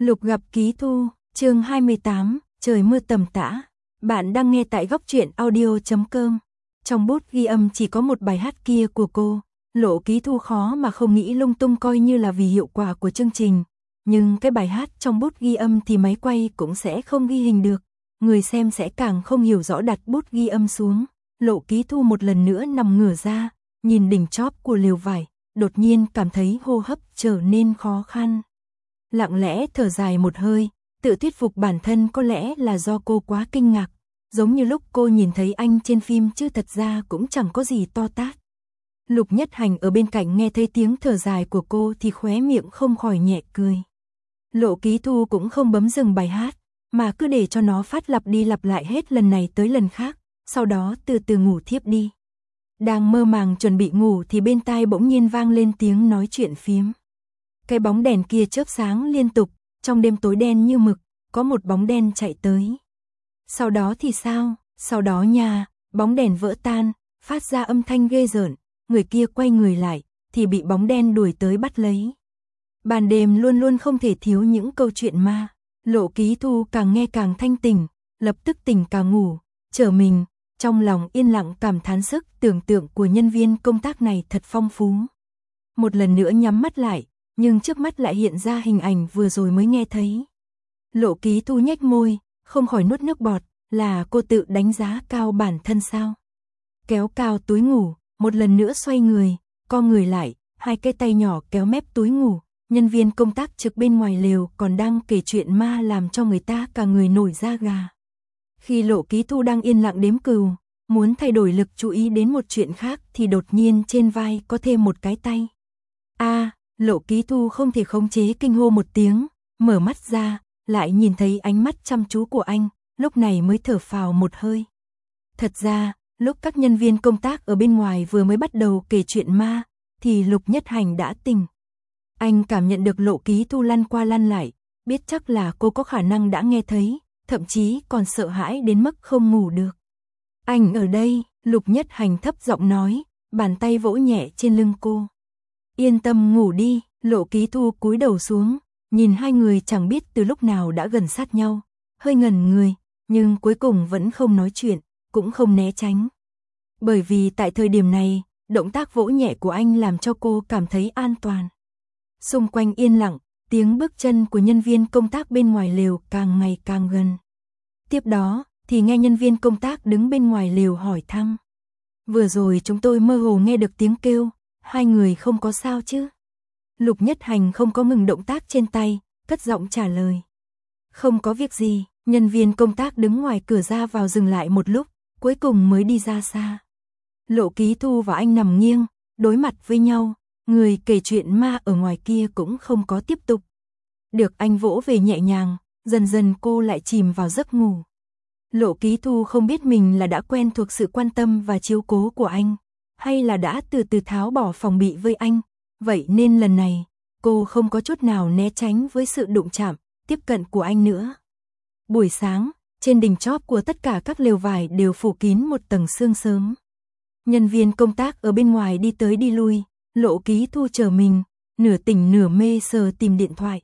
Lục gặp Ký Thu, chương 28, trời mưa tầm tã. Bạn đang nghe tại góc truyện audio.com. Trong bút ghi âm chỉ có một bài hát kia của cô. Lộ Ký Thu khó mà không nghĩ lung tung, coi như là vì hiệu quả của chương trình. Nhưng cái bài hát trong bút ghi âm thì máy quay cũng sẽ không ghi hình được. Người xem sẽ càng không hiểu rõ. Đặt bút ghi âm xuống. Lộ Ký Thu một lần nữa nằm ngửa ra, nhìn đỉnh chóp của lều vải, đột nhiên cảm thấy hô hấp trở nên khó khăn. Lặng lẽ thở dài một hơi, tự thuyết phục bản thân có lẽ là do cô quá kinh ngạc, giống như lúc cô nhìn thấy anh trên phim chứ thật ra cũng chẳng có gì to tát. Lục Nhất Hành ở bên cạnh nghe thấy tiếng thở dài của cô thì khóe miệng không khỏi nhẹ cười. Lộ Ký Thu cũng không bấm dừng bài hát, mà cứ để cho nó phát lặp đi lặp lại hết lần này tới lần khác, sau đó từ từ ngủ thiếp đi. Đang mơ màng chuẩn bị ngủ thì bên tai bỗng nhiên vang lên tiếng nói chuyện phiếm. Cái bóng đèn kia chớp sáng liên tục, trong đêm tối đen như mực, có một bóng đen chạy tới. Sau đó thì sao? Sau đó nha, bóng đèn vỡ tan, phát ra âm thanh ghê rợn, người kia quay người lại, thì bị bóng đen đuổi tới bắt lấy. Ban đêm luôn luôn không thể thiếu những câu chuyện ma. Lộ Ký Thu càng nghe càng thanh tỉnh, lập tức tỉnh cả ngủ, trở mình, trong lòng yên lặng cảm thán sức tưởng tượng của nhân viên công tác này thật phong phú. Một lần nữa nhắm mắt lại, nhưng trước mắt lại hiện ra hình ảnh vừa rồi mới nghe thấy. Lộ Ký Thu nhếch môi, không khỏi nuốt nước bọt, là cô tự đánh giá cao bản thân sao? Kéo cao túi ngủ, một lần nữa xoay người, co người lại, hai cái tay nhỏ kéo mép túi ngủ, nhân viên công tác trực bên ngoài lều còn đang kể chuyện ma làm cho người ta cả người nổi da gà. Khi Lộ Ký Thu đang yên lặng đếm cừu, muốn thay đổi lực chú ý đến một chuyện khác thì đột nhiên trên vai có thêm một cái tay. Lộ Ký Thu không thể khống chế kinh hô một tiếng, mở mắt ra, lại nhìn thấy ánh mắt chăm chú của anh, lúc này mới thở phào một hơi. Thật ra, lúc các nhân viên công tác ở bên ngoài vừa mới bắt đầu kể chuyện ma, thì Lục Nhất Hành đã tỉnh. Anh cảm nhận được Lộ Ký Thu lăn qua lăn lại, biết chắc là cô có khả năng đã nghe thấy, thậm chí còn sợ hãi đến mức không ngủ được. Anh ở đây, Lục Nhất Hành thấp giọng nói, bàn tay vỗ nhẹ trên lưng cô. Yên tâm ngủ đi. Lộ Ký Thu cúi đầu xuống, nhìn hai người chẳng biết từ lúc nào đã gần sát nhau, hơi ngẩn người, nhưng cuối cùng vẫn không nói chuyện, cũng không né tránh. Bởi vì tại thời điểm này, động tác vỗ nhẹ của anh làm cho cô cảm thấy an toàn. Xung quanh yên lặng, tiếng bước chân của nhân viên công tác bên ngoài lều càng ngày càng gần. Tiếp đó, thì nghe nhân viên công tác đứng bên ngoài lều hỏi thăm. Vừa rồi chúng tôi mơ hồ nghe được tiếng kêu, hai người không có sao chứ? Lục Nhất Hành không có ngừng động tác trên tay, cất giọng trả lời. Không có việc gì. Nhân viên công tác đứng ngoài cửa ra vào dừng lại một lúc, cuối cùng mới đi ra xa. Lộ Ký Thu và anh nằm nghiêng, đối mặt với nhau, người kể chuyện ma ở ngoài kia cũng không có tiếp tục. Được anh vỗ về nhẹ nhàng, dần dần cô lại chìm vào giấc ngủ. Lộ Ký Thu không biết mình là đã quen thuộc sự quan tâm và chiếu cố của anh, hay là đã từ từ tháo bỏ phòng bị với anh. Vậy nên lần này, cô không có chút nào né tránh với sự đụng chạm, tiếp cận của anh nữa. Buổi sáng, trên đỉnh chóp của tất cả các lều vải đều phủ kín một tầng sương sớm. Nhân viên công tác ở bên ngoài đi tới đi lui, Lộ Ký Thu chờ mình, nửa tỉnh nửa mê sờ tìm điện thoại.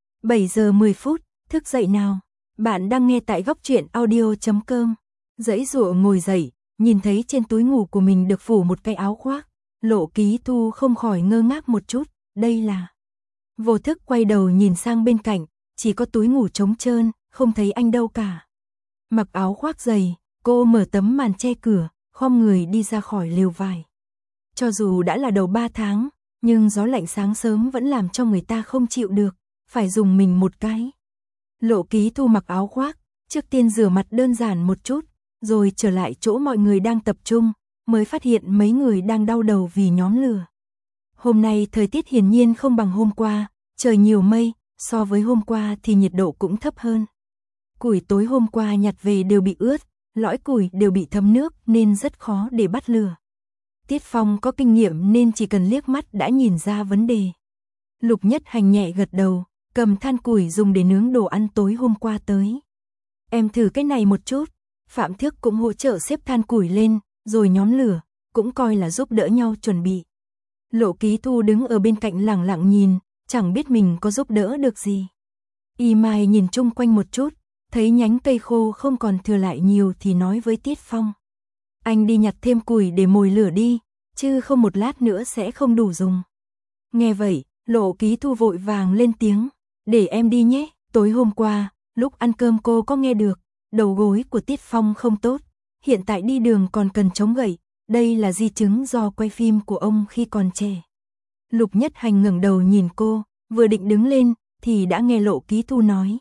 7 giờ 10 phút, thức dậy nào. Bạn đang nghe tại góc truyện audio.com. Giãy giụa ngồi dậy, nhìn thấy trên túi ngủ của mình được phủ một cái áo khoác. Lộ Ký Thu không khỏi ngơ ngác một chút, đây là... Vô thức quay đầu nhìn sang bên cạnh, chỉ có túi ngủ trống trơn, không thấy anh đâu cả. Mặc áo khoác dày, cô mở tấm màn che cửa, khom người đi ra khỏi lều vải. Cho dù đã là đầu 3 tháng, nhưng gió lạnh sáng sớm vẫn làm cho người ta không chịu được, phải dùng mình một cái. Lộ Ký Thu mặc áo khoác, trước tiên rửa mặt đơn giản một chút, rồi trở lại chỗ mọi người đang tập trung, mới phát hiện mấy người đang đau đầu vì nhóm lửa. Hôm nay thời tiết hiển nhiên không bằng hôm qua, trời nhiều mây, so với hôm qua thì nhiệt độ cũng thấp hơn. Củi tối hôm qua nhặt về đều bị ướt, lõi củi đều bị thấm nước nên rất khó để bắt lửa. Tiết Phong có kinh nghiệm nên chỉ cần liếc mắt đã nhìn ra vấn đề. Lục Nhất Hành nhẹ gật đầu, cầm than củi dùng để nướng đồ ăn tối hôm qua tới. Em thử cái này một chút. Phạm Thước cũng hỗ trợ xếp than củi lên, rồi nhóm lửa, cũng coi là giúp đỡ nhau chuẩn bị. Lộ Ký Thu đứng ở bên cạnh lặng lặng nhìn, chẳng biết mình có giúp đỡ được gì. Y Mai nhìn chung quanh một chút, thấy nhánh cây khô không còn thừa lại nhiều thì nói với Tiết Phong. Anh đi nhặt thêm củi để mồi lửa đi, chứ không một lát nữa sẽ không đủ dùng. Nghe vậy, Lộ Ký Thu vội vàng lên tiếng, để em đi nhé, tối hôm qua, lúc ăn cơm cô có nghe được, đầu gối của Tiết Phong không tốt, hiện tại đi đường còn cần chống gậy, đây là di chứng do quay phim của ông khi còn trẻ. Lục Nhất Hành ngẩng đầu nhìn cô, vừa định đứng lên, thì đã nghe Lộ Ký Thu nói.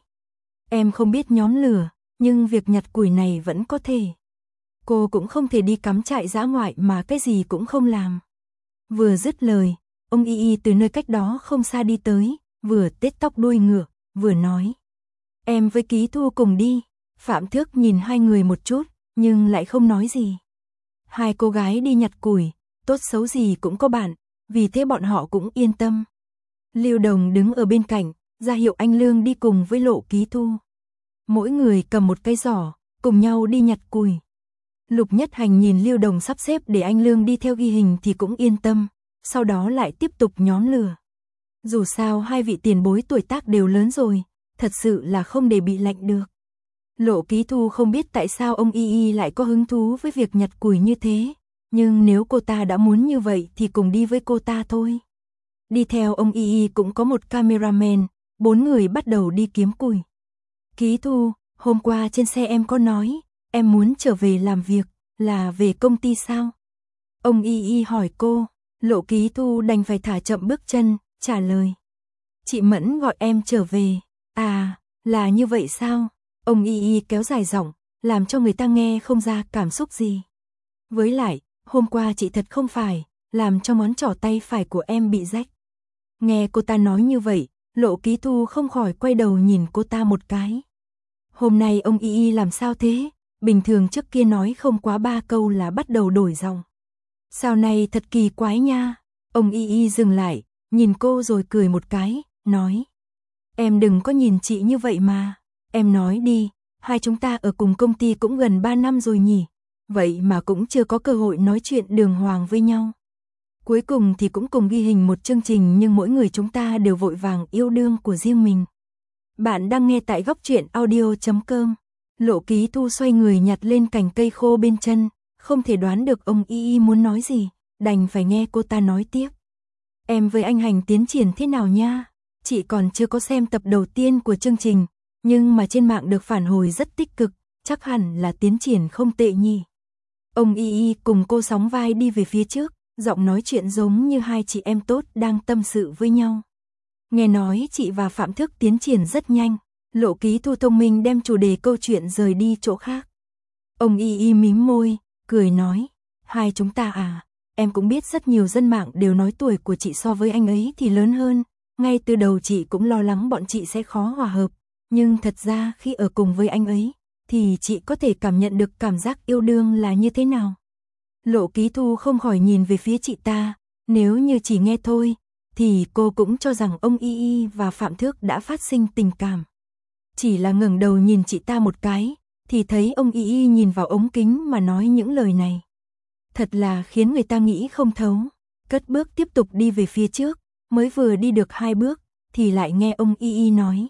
Em không biết nhóm lửa, nhưng việc nhặt củi này vẫn có thể. Cô cũng không thể đi cắm trại dã ngoại mà cái gì cũng không làm. Vừa dứt lời, ông Y Y từ nơi cách đó không xa đi tới, vừa tết tóc đuôi ngựa, vừa nói. Em với Ký Thu cùng đi. Phạm Thước nhìn hai người một chút, nhưng lại không nói gì. Hai cô gái đi nhặt củi, tốt xấu gì cũng có bạn, vì thế bọn họ cũng yên tâm. Lưu Đồng đứng ở bên cạnh, ra hiệu anh Lương đi cùng với Lộ Ký Thu. Mỗi người cầm một cây giỏ, cùng nhau đi nhặt củi. Lục Nhất Hành nhìn Lưu Đồng sắp xếp để anh Lương đi theo ghi hình thì cũng yên tâm, sau đó lại tiếp tục nhóm lửa. Dù sao hai vị tiền bối tuổi tác đều lớn rồi, thật sự là không để bị lạnh được. Lộ Ký Thu không biết tại sao ông Y Y lại có hứng thú với việc nhặt củi như thế, nhưng nếu cô ta đã muốn như vậy thì cùng đi với cô ta thôi. Đi theo ông Y Y cũng có một cameraman, 4 người bắt đầu đi kiếm củi. Ký Thu, hôm qua trên xe em có nói, em muốn trở về làm việc, là về công ty sao? Ông Y Y hỏi cô, Lộ Ký Thu đành phải thả chậm bước chân, trả lời. Chị Mẫn gọi em trở về, à, là như vậy sao? Ông Y Y kéo dài giọng, làm cho người ta nghe không ra cảm xúc gì. Với lại, hôm qua chị thật không phải, làm cho ngón trỏ tay phải của em bị rách. Nghe cô ta nói như vậy, Lộ Ký Thu không khỏi quay đầu nhìn cô ta một cái. Hôm nay ông Y Y làm sao thế? Bình thường trước kia nói không quá 3 câu là bắt đầu đổi giọng. Sao này thật kỳ quái nha. Ông Y Y dừng lại, nhìn cô rồi cười một cái, nói. Em đừng có nhìn chị như vậy mà. Em nói đi, hai chúng ta ở cùng công ty cũng gần 3 năm rồi nhỉ. Vậy mà cũng chưa có cơ hội nói chuyện đường hoàng với nhau. Cuối cùng thì cũng cùng ghi hình một chương trình nhưng mỗi người chúng ta đều vội vàng yêu đương của riêng mình. Bạn đang nghe tại góc truyện audio.com. Lộ Ký Thu xoay người nhặt lên cành cây khô bên chân, không thể đoán được ông Y Y muốn nói gì, đành phải nghe cô ta nói tiếp. Em với anh Hành tiến triển thế nào nha? Chị còn chưa có xem tập đầu tiên của chương trình, nhưng mà trên mạng được phản hồi rất tích cực, chắc hẳn là tiến triển không tệ nhỉ. Ông Y Y cùng cô sóng vai đi về phía trước, giọng nói chuyện giống như hai chị em tốt đang tâm sự với nhau. Nghe nói chị và Phạm Thước tiến triển rất nhanh, Lộ Ký Thu thông minh đem chủ đề câu chuyện rời đi chỗ khác. Ông Y Y mím môi, cười nói, hai chúng ta à, em cũng biết rất nhiều dân mạng đều nói tuổi của chị so với anh ấy thì lớn hơn, ngay từ đầu chị cũng lo lắng bọn chị sẽ khó hòa hợp, nhưng thật ra khi ở cùng với anh ấy, thì chị có thể cảm nhận được cảm giác yêu đương là như thế nào. Lộ Ký Thu không khỏi nhìn về phía chị ta, nếu như chỉ nghe thôi, thì cô cũng cho rằng ông Y Y và Phạm Thước đã phát sinh tình cảm. Chỉ là ngẩng đầu nhìn chị ta một cái, thì thấy ông Y Y nhìn vào ống kính mà nói những lời này. Thật là khiến người ta nghĩ không thấu, cất bước tiếp tục đi về phía trước, mới vừa đi được 2 bước, thì lại nghe ông Y Y nói.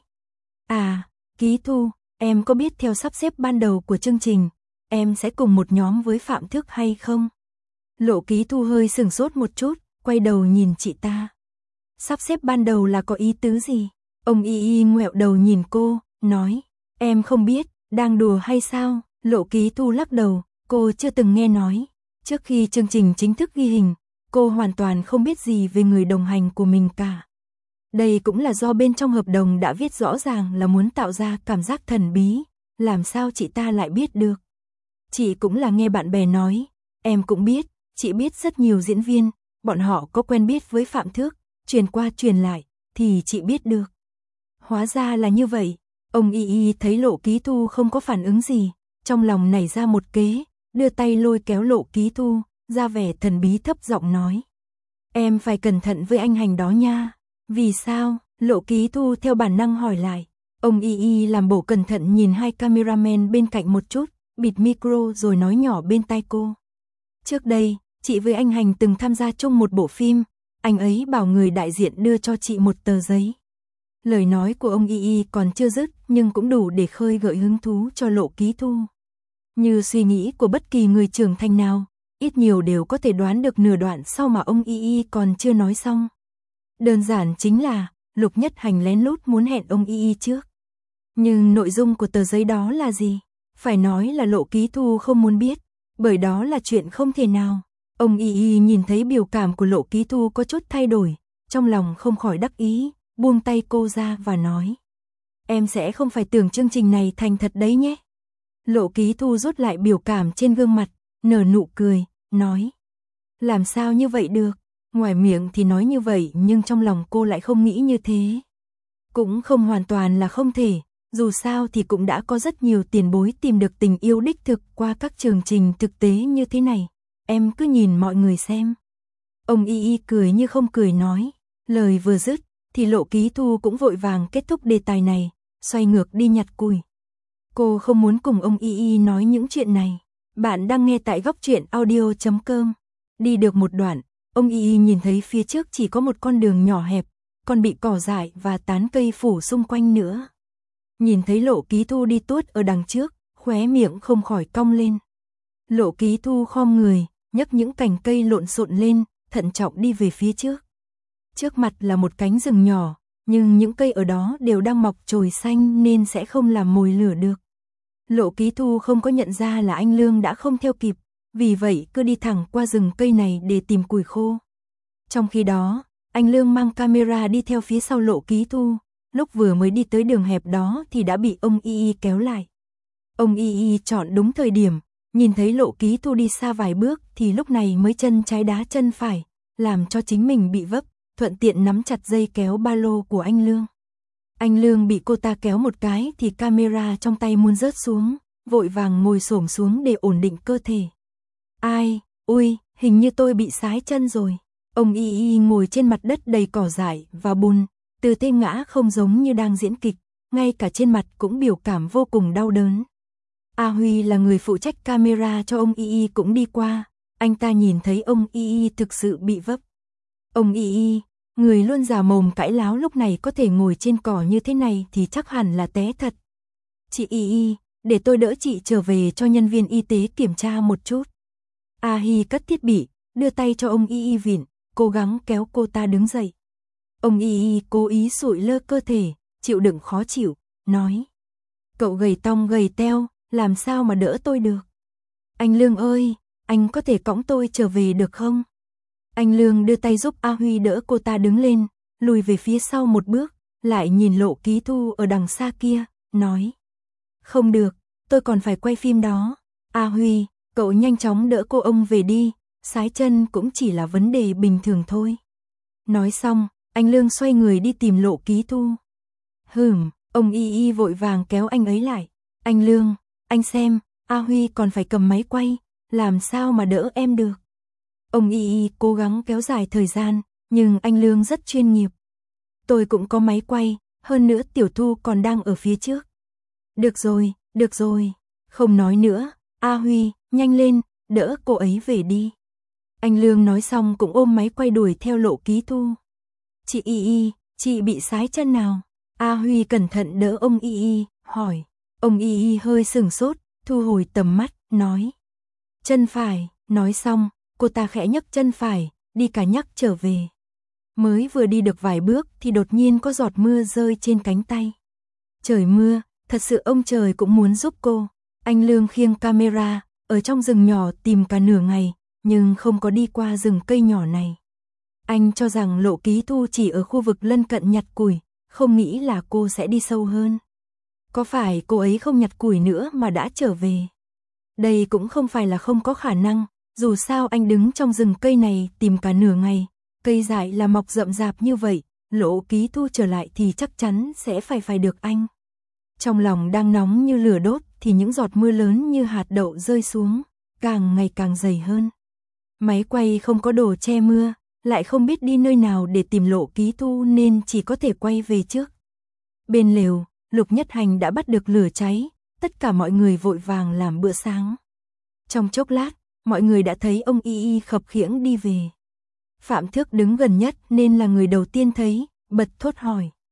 À, Ký Thu, em có biết theo sắp xếp ban đầu của chương trình, em sẽ cùng một nhóm với Phạm Thước hay không? Lộ Ký Thu hơi sửng sốt một chút, quay đầu nhìn chị ta. Sắp xếp ban đầu là có ý tứ gì? Ông Y Y ngoẹo đầu nhìn cô, nói, em không biết, đang đùa hay sao? Lộ Ký Thu lắc đầu, cô chưa từng nghe nói. Trước khi chương trình chính thức ghi hình, cô hoàn toàn không biết gì về người đồng hành của mình cả. Đây cũng là do bên trong hợp đồng đã viết rõ ràng là muốn tạo ra cảm giác thần bí, làm sao chị ta lại biết được? Chị cũng là nghe bạn bè nói, em cũng biết, chị biết rất nhiều diễn viên, bọn họ có quen biết với Phạm Thước, truyền qua truyền lại, thì chị biết được. Hóa ra là như vậy, ông Y Y thấy Lộ Ký Thu không có phản ứng gì, trong lòng nảy ra một kế, đưa tay lôi kéo Lộ Ký Thu, ra vẻ thần bí thấp giọng nói. Em phải cẩn thận với anh Hành đó nha. Vì sao? Lộ Ký Thu theo bản năng hỏi lại. Ông Y Y làm bộ cẩn thận nhìn hai cameraman bên cạnh một chút, bịt micro rồi nói nhỏ bên tai cô. Trước đây, chị với anh Hành từng tham gia chung một bộ phim, anh ấy bảo người đại diện đưa cho chị một tờ giấy. Lời nói của ông Y còn chưa dứt nhưng cũng đủ để khơi gợi hứng thú cho Lộ Ký Thu. Như suy nghĩ của bất kỳ người trưởng thành nào, ít nhiều đều có thể đoán được nửa đoạn sau mà ông Y còn chưa nói xong. Đơn giản chính là, Lục Nhất Hành lén lút muốn hẹn ông Y trước. Nhưng nội dung của tờ giấy đó là gì? Phải nói là Lộ Ký Thu không muốn biết, bởi đó là chuyện không thể nào. Ông Y nhìn thấy biểu cảm của Lộ Ký Thu có chút thay đổi, trong lòng không khỏi đắc ý, buông tay cô ra và nói. Em sẽ không phải tưởng chương trình này thành thật đấy nhé. Lộ Ký Thu rút lại biểu cảm trên gương mặt, nở nụ cười, nói. Làm sao như vậy được? Ngoài miệng thì nói như vậy nhưng trong lòng cô lại không nghĩ như thế. Cũng không hoàn toàn là không thể, dù sao thì cũng đã có rất nhiều tiền bối tìm được tình yêu đích thực qua các chương trình thực tế như thế này. Em cứ nhìn mọi người xem. Ông Y cười như không cười nói. Lời vừa dứt thì Lộ Ký Thu cũng vội vàng kết thúc đề tài này, xoay ngược đi nhặt củi. Cô không muốn cùng ông Y nói những chuyện này. Bạn đang nghe tại Góc Truyện Audio.com. Đi được một đoạn, ông Y nhìn thấy phía trước chỉ có một con đường nhỏ hẹp, còn bị cỏ dại và tán cây phủ xung quanh nữa. Nhìn thấy Lộ Ký Thu đi tuốt ở đằng trước, khóe miệng không khỏi cong lên. Lộ Ký Thu khom người, nhấc những cành cây lộn xộn lên, thận trọng đi về phía trước. Trước mặt là một cánh rừng nhỏ, nhưng những cây ở đó đều đang mọc chồi xanh nên sẽ không làm mồi lửa được. Lộ Ký Thu không có nhận ra là anh Lương đã không theo kịp, vì vậy cứ đi thẳng qua rừng cây này để tìm củi khô. Trong khi đó, anh Lương mang camera đi theo phía sau Lộ Ký Thu, lúc vừa mới đi tới đường hẹp đó thì đã bị ông Y kéo lại. Ông Y chọn đúng thời điểm, nhìn thấy Lộ Ký Thu đi xa vài bước thì lúc này mới chân trái đá chân phải, làm cho chính mình bị vấp, thuận tiện nắm chặt dây kéo ba lô của anh Lương. Anh Lương bị cô ta kéo một cái thì camera trong tay muốn rớt xuống, vội vàng ngồi xổm xuống để ổn định cơ thể. Ai, ui, hình như tôi bị sái chân rồi. Ông Y ngồi trên mặt đất đầy cỏ dại và bùn, tư thế ngã không giống như đang diễn kịch, ngay cả trên mặt cũng biểu cảm vô cùng đau đớn. A Huy là người phụ trách camera cho ông Y cũng đi qua, anh ta nhìn thấy ông Y thực sự bị vấp. Ông Y, người luôn già mồm cãi láo lúc này có thể ngồi trên cỏ như thế này thì chắc hẳn là té thật. Chị Y, để tôi đỡ chị trở về cho nhân viên y tế kiểm tra một chút. A Hi cất thiết bị, đưa tay cho ông Y vịn, cố gắng kéo cô ta đứng dậy. Ông Y cố ý sụi lơ cơ thể, chịu đựng khó chịu, nói. Cậu gầy tong gầy teo, làm sao mà đỡ tôi được? Anh Lương ơi, anh có thể cõng tôi trở về được không? Anh Lương đưa tay giúp A Huy đỡ cô ta đứng lên, lùi về phía sau một bước, lại nhìn Lộ Ký Thu ở đằng xa kia, nói. Không được, tôi còn phải quay phim đó. A Huy, cậu nhanh chóng đỡ cô ông về đi, sái chân cũng chỉ là vấn đề bình thường thôi. Nói xong, anh Lương xoay người đi tìm Lộ Ký Thu. Ông Y vội vàng kéo anh ấy lại. Anh Lương, anh xem, A Huy còn phải cầm máy quay, làm sao mà đỡ em được. Ông Y cố gắng kéo dài thời gian, nhưng anh Lương rất chuyên nghiệp. Tôi cũng có máy quay, hơn nữa Tiểu Thu còn đang ở phía trước. Được rồi, không nói nữa, A Huy, nhanh lên, đỡ cô ấy về đi. Anh Lương nói xong cũng ôm máy quay đuổi theo Lộ Ký Thu. Chị Y, chị bị sái chân nào? A Huy cẩn thận đỡ ông Y, hỏi. Ông Y hơi sửng sốt, thu hồi tầm mắt, nói. Chân phải, nói xong, cô ta khẽ nhấc chân phải, đi cả nhắc trở về. Mới vừa đi được vài bước thì đột nhiên có giọt mưa rơi trên cánh tay. Trời mưa, thật sự ông trời cũng muốn giúp cô. Anh Lương khiêng camera, ở trong rừng nhỏ tìm cả nửa ngày, nhưng không có đi qua rừng cây nhỏ này. Anh cho rằng Lộ Ký Thu chỉ ở khu vực lân cận nhặt củi, không nghĩ là cô sẽ đi sâu hơn. Có phải cô ấy không nhặt củi nữa mà đã trở về? Đây cũng không phải là không có khả năng, dù sao anh đứng trong rừng cây này tìm cả nửa ngày, cây dại là mọc rậm rạp như vậy, Lộ Ký Thu trở lại thì chắc chắn sẽ phải được anh. Trong lòng đang nóng như lửa đốt thì những giọt mưa lớn như hạt đậu rơi xuống, càng ngày càng dày hơn. Máy quay không có đồ che mưa, lại không biết đi nơi nào để tìm Lộ Ký Thu nên chỉ có thể quay về trước. Bên lều, Lục Nhất Hành đã bắt được lửa cháy, tất cả mọi người vội vàng làm bữa sáng. Trong chốc lát, mọi người đã thấy ông Y khập khiễng đi về. Phạm Thước đứng gần nhất nên là người đầu tiên thấy, bật thốt hỏi.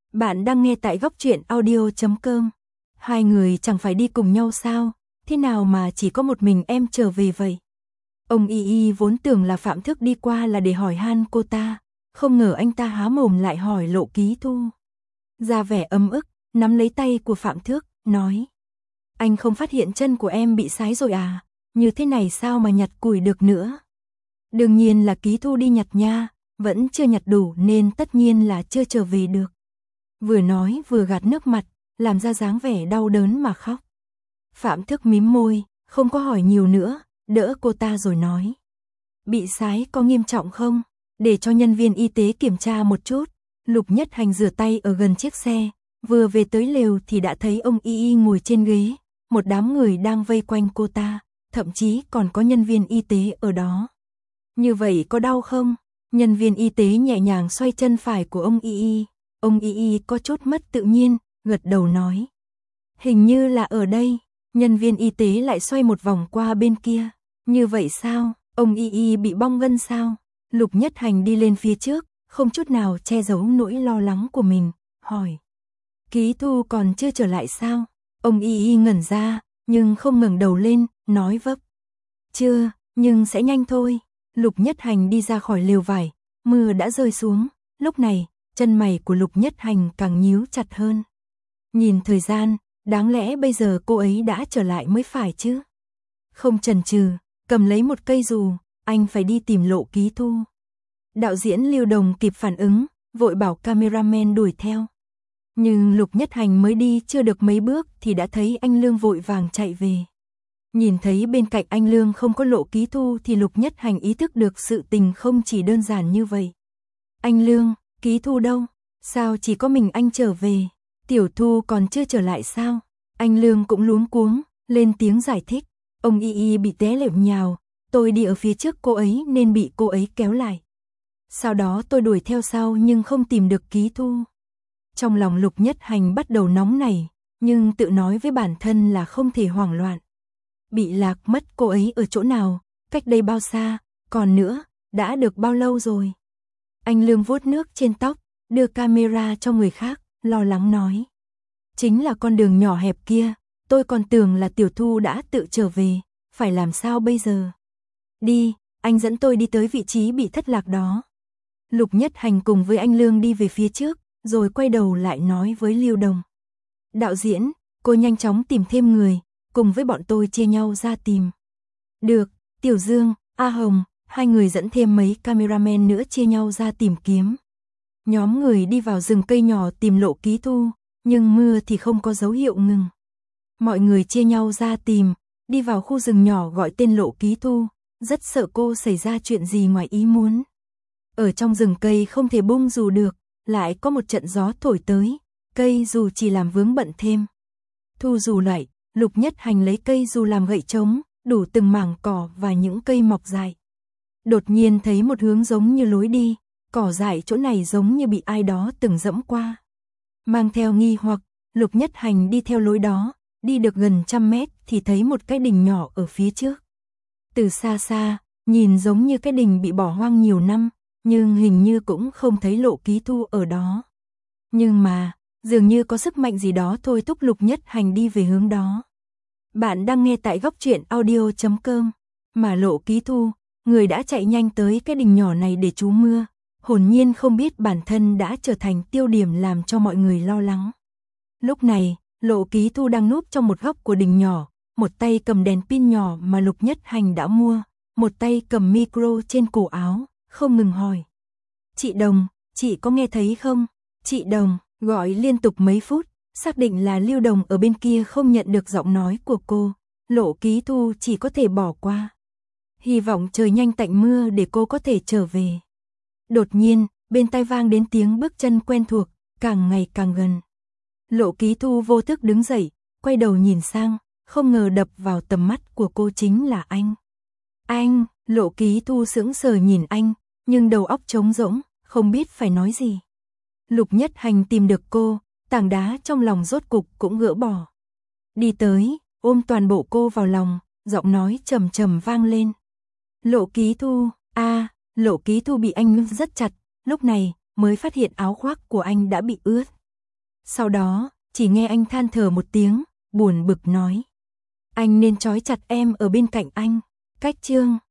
Bạn đang nghe tại góc truyện audio.com. Hai người chẳng phải đi cùng nhau sao? Thế nào mà chỉ có một mình em trở về vậy? Ông Y vốn tưởng là Phạm Thức đi qua là để hỏi han cô ta, không ngờ anh ta há mồm lại hỏi Lộ Ký Thu. Ra vẻ ấm ức, nắm lấy tay của Phạm Thức, nói: anh không phát hiện chân của em bị sái rồi à? Như thế này sao mà nhặt củi được nữa? Đương nhiên là Ký Thu đi nhặt nha, vẫn chưa nhặt đủ nên tất nhiên là chưa trở về được. Vừa nói vừa gạt nước mặt, làm ra dáng vẻ đau đớn mà khóc. Phạm Thức mím môi, không có hỏi nhiều nữa, đỡ cô ta rồi nói: bị sái có nghiêm trọng không? Để cho nhân viên y tế kiểm tra một chút. Lục Nhất Hành rửa tay ở gần chiếc xe, vừa về tới lều thì đã thấy ông Y ngồi trên ghế, một đám người đang vây quanh cô ta, thậm chí còn có nhân viên y tế ở đó. Như vậy có đau không? Nhân viên y tế nhẹ nhàng xoay chân phải của ông Y. Ông Y có chút mất tự nhiên, gật đầu nói: hình như là ở đây. Nhân viên y tế lại xoay một vòng qua bên kia. Như vậy sao? Ông Y bị bong gân sao? Lục Nhất Hành đi lên phía trước, không chút nào che giấu nỗi lo lắng của mình, hỏi: Ký Thu còn chưa trở lại sao? Ông Y ngẩn ra, nhưng không ngẩng đầu lên, nói vấp: chưa, nhưng sẽ nhanh thôi. Lục Nhất Hành đi ra khỏi lều vải, mưa đã rơi xuống, lúc này, chân mày của Lục Nhất Hành càng nhíu chặt hơn. Nhìn thời gian, đáng lẽ bây giờ cô ấy đã trở lại mới phải chứ. Không chần chừ, cầm lấy một cây dù, anh phải đi tìm Lộ Ký Thu. Đạo diễn Lưu Đồng kịp phản ứng, vội bảo cameraman đuổi theo. Nhưng Lục Nhất Hành mới đi chưa được mấy bước thì đã thấy anh Lương vội vàng chạy về. Nhìn thấy bên cạnh anh Lương không có Lộ Ký Thu thì Lục Nhất Hành ý thức được sự tình không chỉ đơn giản như vậy. Anh Lương, Ký Thu đâu? Sao chỉ có mình anh trở về? Tiểu Thu còn chưa trở lại sao? Anh Lương cũng luống cuống, lên tiếng giải thích. Ông Y bị té lệch nhào, tôi đi ở phía trước cô ấy nên bị cô ấy kéo lại. Sau đó tôi đuổi theo sau nhưng không tìm được Ký Thu. Trong lòng Lục Nhất Hành bắt đầu nóng nảy, nhưng tự nói với bản thân là không thể hoảng loạn. Bị lạc mất cô ấy ở chỗ nào, cách đây bao xa, còn nữa, đã được bao lâu rồi? Anh Lương vuốt nước trên tóc, đưa camera cho người khác, lo lắng nói: chính là con đường nhỏ hẹp kia, tôi còn tưởng là Tiểu Thu đã tự trở về, phải làm sao bây giờ? Đi, anh dẫn tôi đi tới vị trí bị thất lạc đó. Lục Nhất Hành cùng với anh Lương đi về phía trước, rồi quay đầu lại nói với Lưu Đồng: đạo diễn, cô nhanh chóng tìm thêm người, cùng với bọn tôi chia nhau ra tìm. Được, Tiểu Dương, A Hồng, hai người dẫn thêm mấy cameraman nữa chia nhau ra tìm kiếm. Nhóm người đi vào rừng cây nhỏ tìm Lộ Ký Thu, nhưng mưa thì không có dấu hiệu ngừng. Mọi người chia nhau ra tìm, đi vào khu rừng nhỏ gọi tên Lộ Ký Thu, rất sợ cô xảy ra chuyện gì ngoài ý muốn. Ở trong rừng cây không thể bung dù được, lại có một trận gió thổi tới, cây dù chỉ làm vướng bận thêm. Thu dù lại, Lục Nhất Hành lấy cây dù làm gậy trống, đủ từng mảng cỏ và những cây mọc dại. Đột nhiên thấy một hướng giống như lối đi, cỏ dại chỗ này giống như bị ai đó từng dẫm qua. Mang theo nghi hoặc, Lục Nhất Hành đi theo lối đó, đi được gần 100 mét thì thấy một cái đình nhỏ ở phía trước. Từ xa xa, nhìn giống như cái đình bị bỏ hoang nhiều năm, nhưng hình như cũng không thấy Lộ Ký Thu ở đó. Nhưng mà, dường như có sức mạnh gì đó thôi thúc Lục Nhất Hành đi về hướng đó. Bạn đang nghe tại góc truyện audio.com. Mà Lộ Ký Thu, người đã chạy nhanh tới cái đình nhỏ này để trú mưa, hồn nhiên không biết bản thân đã trở thành tiêu điểm làm cho mọi người lo lắng. Lúc này, Lộ Ký Thu đang núp trong một góc của đình nhỏ, một tay cầm đèn pin nhỏ mà Lục Nhất Hành đã mua, một tay cầm micro trên cổ áo, không ngừng hỏi: chị Đồng, chị có nghe thấy không? Chị Đồng, gọi liên tục mấy phút, xác định là Lưu Đồng ở bên kia không nhận được giọng nói của cô, Lộ Ký Thu chỉ có thể bỏ qua. Hy vọng trời nhanh tạnh mưa để cô có thể trở về. Đột nhiên, bên tai vang đến tiếng bước chân quen thuộc, càng ngày càng gần. Lộ Ký Thu vô thức đứng dậy, quay đầu nhìn sang, không ngờ đập vào tầm mắt của cô chính là anh. Anh, Lộ Ký Thu sững sờ nhìn anh, nhưng đầu óc trống rỗng, không biết phải nói gì. Lục Nhất Hành tìm được cô, tảng đá trong lòng rốt cục cũng gỡ bỏ. Đi tới, ôm toàn bộ cô vào lòng, giọng nói trầm trầm vang lên. Lộ Ký Thu, Lộ Ký Thu bị anh rất chặt, lúc này mới phát hiện áo khoác của anh đã bị ướt. Sau đó, chỉ nghe anh than thở một tiếng, buồn bực nói. Anh nên trói chặt em ở bên cạnh anh. Cách chương